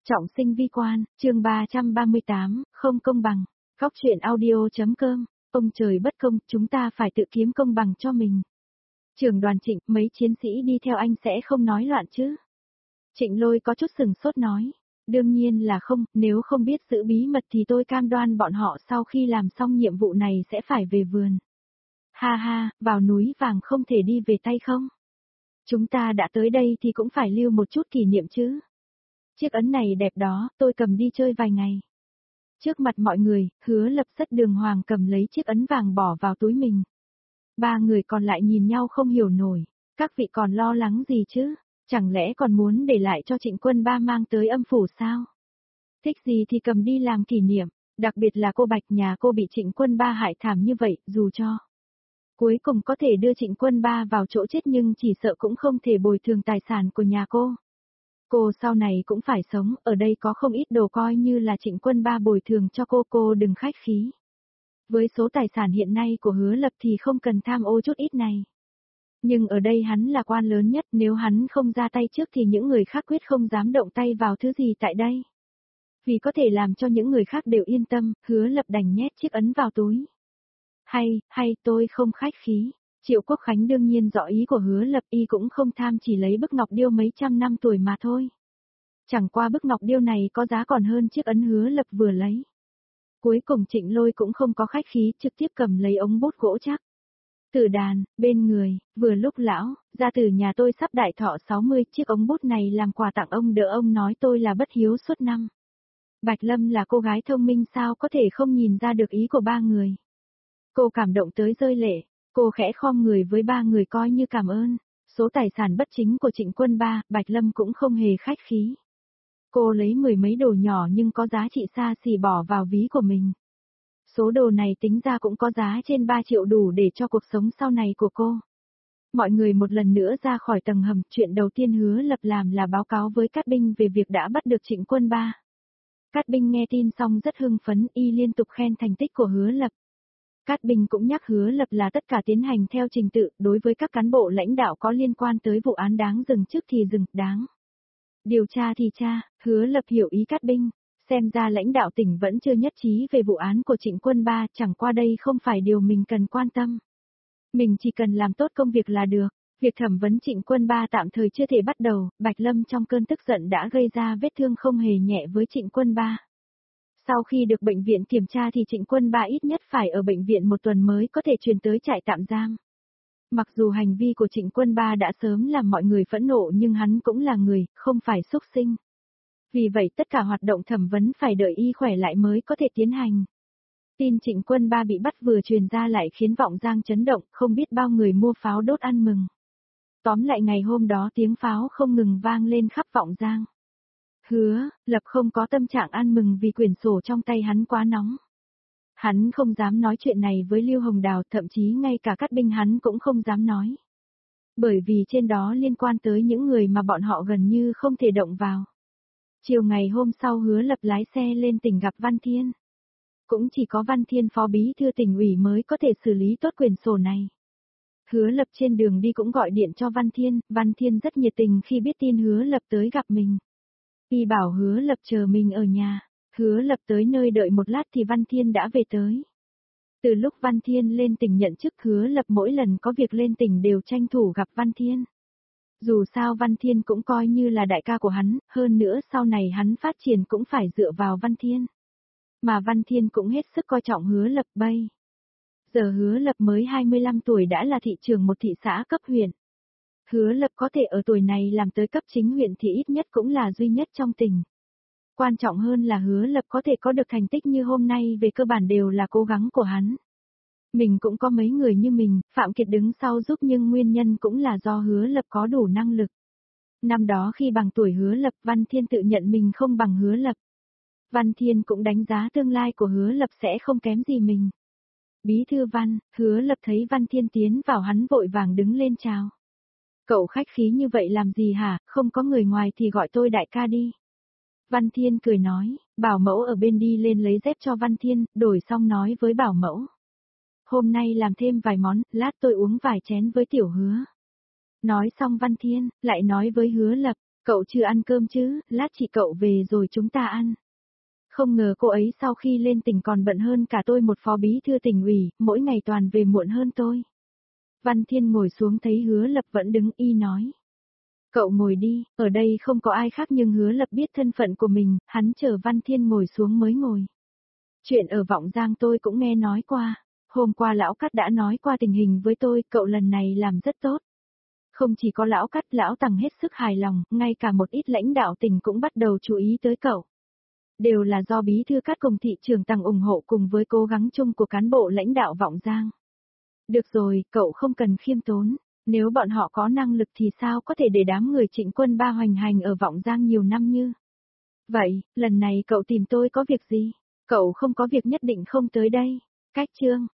Trọng sinh vi quan, chương 338, không công bằng. Góc truyện audio.com, ông trời bất công, chúng ta phải tự kiếm công bằng cho mình. Trưởng đoàn Trịnh, mấy chiến sĩ đi theo anh sẽ không nói loạn chứ? Trịnh Lôi có chút sừng sốt nói. Đương nhiên là không, nếu không biết giữ bí mật thì tôi cam đoan bọn họ sau khi làm xong nhiệm vụ này sẽ phải về vườn. Ha ha, vào núi vàng không thể đi về tay không? Chúng ta đã tới đây thì cũng phải lưu một chút kỷ niệm chứ. Chiếc ấn này đẹp đó, tôi cầm đi chơi vài ngày. Trước mặt mọi người, Hứa Lập rất đường hoàng cầm lấy chiếc ấn vàng bỏ vào túi mình. Ba người còn lại nhìn nhau không hiểu nổi, các vị còn lo lắng gì chứ, chẳng lẽ còn muốn để lại cho Trịnh Quân Ba mang tới âm phủ sao? Thích gì thì cầm đi làm kỷ niệm, đặc biệt là cô Bạch nhà cô bị Trịnh Quân Ba hại thảm như vậy, dù cho cuối cùng có thể đưa Trịnh Quân Ba vào chỗ chết nhưng chỉ sợ cũng không thể bồi thường tài sản của nhà cô. Cô sau này cũng phải sống, ở đây có không ít đồ coi như là Trịnh Quân Ba bồi thường cho cô đừng khách khí. Với số tài sản hiện nay của Hứa Lập thì không cần tham ô chút ít này. Nhưng ở đây hắn là quan lớn nhất, nếu hắn không ra tay trước thì những người khác quyết không dám động tay vào thứ gì tại đây. Vì có thể làm cho những người khác đều yên tâm, Hứa Lập đành nhét chiếc ấn vào túi. Hay, tôi không khách khí. Triệu Quốc Khánh đương nhiên rõ ý của Hứa Lập, y cũng không tham chỉ lấy bức ngọc điêu mấy trăm năm tuổi mà thôi. Chẳng qua bức ngọc điêu này có giá còn hơn chiếc ấn Hứa Lập vừa lấy. Cuối cùng Trịnh Lôi cũng không có khách khí, trực tiếp cầm lấy ống bút gỗ chắc. Tử đàn, bên người, vừa lúc lão, gia tử nhà tôi sắp đại thọ 60, chiếc ống bút này làm quà tặng ông, đỡ ông nói tôi là bất hiếu suốt năm. Bạch Lâm là cô gái thông minh sao có thể không nhìn ra được ý của ba người. Cô cảm động tới rơi lệ. Cô khẽ khom người với ba người coi như cảm ơn. Số tài sản bất chính của Trịnh Quân Ba, Bạch Lâm cũng không hề khách khí. Cô lấy mười mấy đồ nhỏ nhưng có giá trị xa xỉ bỏ vào ví của mình. Số đồ này tính ra cũng có giá trên 3 triệu đủ để cho cuộc sống sau này của cô. Mọi người một lần nữa ra khỏi tầng hầm, chuyện đầu tiên Hứa Lập làm là báo cáo với Cát Binh về việc đã bắt được Trịnh Quân Ba. Cát Binh nghe tin xong rất hưng phấn, y liên tục khen thành tích của Hứa Lập. Cát Binh cũng nhắc Hứa Lập là tất cả tiến hành theo trình tự, đối với các cán bộ lãnh đạo có liên quan tới vụ án đáng dừng trước thì dừng, đáng điều tra thì tra. Hứa Lập hiểu ý Cát Binh, xem ra lãnh đạo tỉnh vẫn chưa nhất trí về vụ án của Trịnh Quân Ba, chẳng qua đây không phải điều mình cần quan tâm. Mình chỉ cần làm tốt công việc là được. Việc thẩm vấn Trịnh Quân Ba tạm thời chưa thể bắt đầu, Bạch Lâm trong cơn tức giận đã gây ra vết thương không hề nhẹ với Trịnh Quân Ba. Sau khi được bệnh viện kiểm tra thì Trịnh Quân Ba ít nhất phải ở bệnh viện 1 tuần mới có thể chuyển tới trại tạm giam. Mặc dù hành vi của Trịnh Quân Ba đã sớm làm mọi người phẫn nộ nhưng hắn cũng là người, không phải súc sinh. Vì vậy tất cả hoạt động thẩm vấn phải đợi y khỏe lại mới có thể tiến hành. Tin Trịnh Quân Ba bị bắt vừa truyền ra lại khiến Vọng Giang chấn động, không biết bao người mua pháo đốt ăn mừng. Tóm lại ngày hôm đó tiếng pháo không ngừng vang lên khắp Vọng Giang. Hứa Lập không có tâm trạng ăn mừng vì quyển sổ trong tay hắn quá nóng. Hắn không dám nói chuyện này với Lưu Hồng Đào, thậm chí ngay cả Cát Binh hắn cũng không dám nói. Bởi vì trên đó liên quan tới những người mà bọn họ gần như không thể động vào. Chiều ngày hôm sau Hứa Lập lái xe lên tỉnh gặp Văn Thiên. Cũng chỉ có Văn Thiên phó bí thư tỉnh ủy mới có thể xử lý tốt quyển sổ này. Hứa Lập trên đường đi cũng gọi điện cho Văn Thiên rất nhiệt tình khi biết tin Hứa Lập tới gặp mình. Y bảo Hứa Lập chờ mình ở nhà, Hứa Lập tới nơi đợi một lát thì Văn Thiên đã về tới. Từ lúc Văn Thiên lên tỉnh nhận chức, Hứa Lập mỗi lần có việc lên tỉnh đều tranh thủ gặp Văn Thiên. Dù sao Văn Thiên cũng coi như là đại ca của hắn, hơn nữa sau này hắn phát triển cũng phải dựa vào Văn Thiên. Mà Văn Thiên cũng hết sức coi trọng Hứa Lập bây. Giờ Hứa Lập mới 25 tuổi đã là thị trưởng một thị xã cấp huyện. Hứa Lập có thể ở tuổi này làm tới cấp chính huyện thì ít nhất cũng là duy nhất trong tỉnh. Quan trọng hơn là Hứa Lập có thể có được thành tích như hôm nay về cơ bản đều là cố gắng của hắn. Mình cũng có mấy người như mình, Phạm Kiệt đứng sau giúp nhưng nguyên nhân cũng là do Hứa Lập có đủ năng lực. Năm đó khi bằng tuổi Hứa Lập, Văn Thiên tự nhận mình không bằng Hứa Lập. Văn Thiên cũng đánh giá tương lai của Hứa Lập sẽ không kém gì mình. Bí thư Văn, Hứa Lập thấy Văn Thiên tiến vào hắn vội vàng đứng lên chào. Cậu khách khí như vậy làm gì hả, không có người ngoài thì gọi tôi đại ca đi. Văn Thiên cười nói, Bảo Mẫu ở bên đi lên lấy dép cho Văn Thiên, đổi xong nói với Bảo Mẫu. Hôm nay làm thêm vài món, lát tôi uống vài chén với Tiểu Hứa. Nói xong Văn Thiên, lại nói với Hứa Lập, Cậu chưa ăn cơm chứ, lát chị cậu về rồi chúng ta ăn. Không ngờ cô ấy sau khi lên tỉnh còn bận hơn cả tôi một phó bí thư tỉnh ủy, mỗi ngày toàn về muộn hơn tôi. Văn Thiên ngồi xuống thấy Hứa Lập vẫn đứng y nói. Cậu ngồi đi, ở đây không có ai khác nhưng Hứa Lập biết thân phận của mình, hắn chờ Văn Thiên ngồi xuống mới ngồi. Chuyện ở Vọng Giang tôi cũng nghe nói qua. Hôm qua Lão Cát đã nói qua tình hình với tôi, cậu lần này làm rất tốt. Không chỉ có Lão Cát, Lão Tằng hết sức hài lòng, ngay cả một ít lãnh đạo tỉnh cũng bắt đầu chú ý tới cậu. Đều là do bí thư Cát cùng thị trưởng Tằng ủng hộ cùng với cố gắng chung của cán bộ lãnh đạo Vọng Giang. Được rồi, cậu không cần khiêm tốn. Nếu bọn họ có năng lực thì sao có thể để đám người Trịnh Quân Ba hoành hành ở Vọng Giang nhiều năm như. Vậy, lần này cậu tìm tôi có việc gì? Cậu không có việc nhất định không tới đây. Cách chương.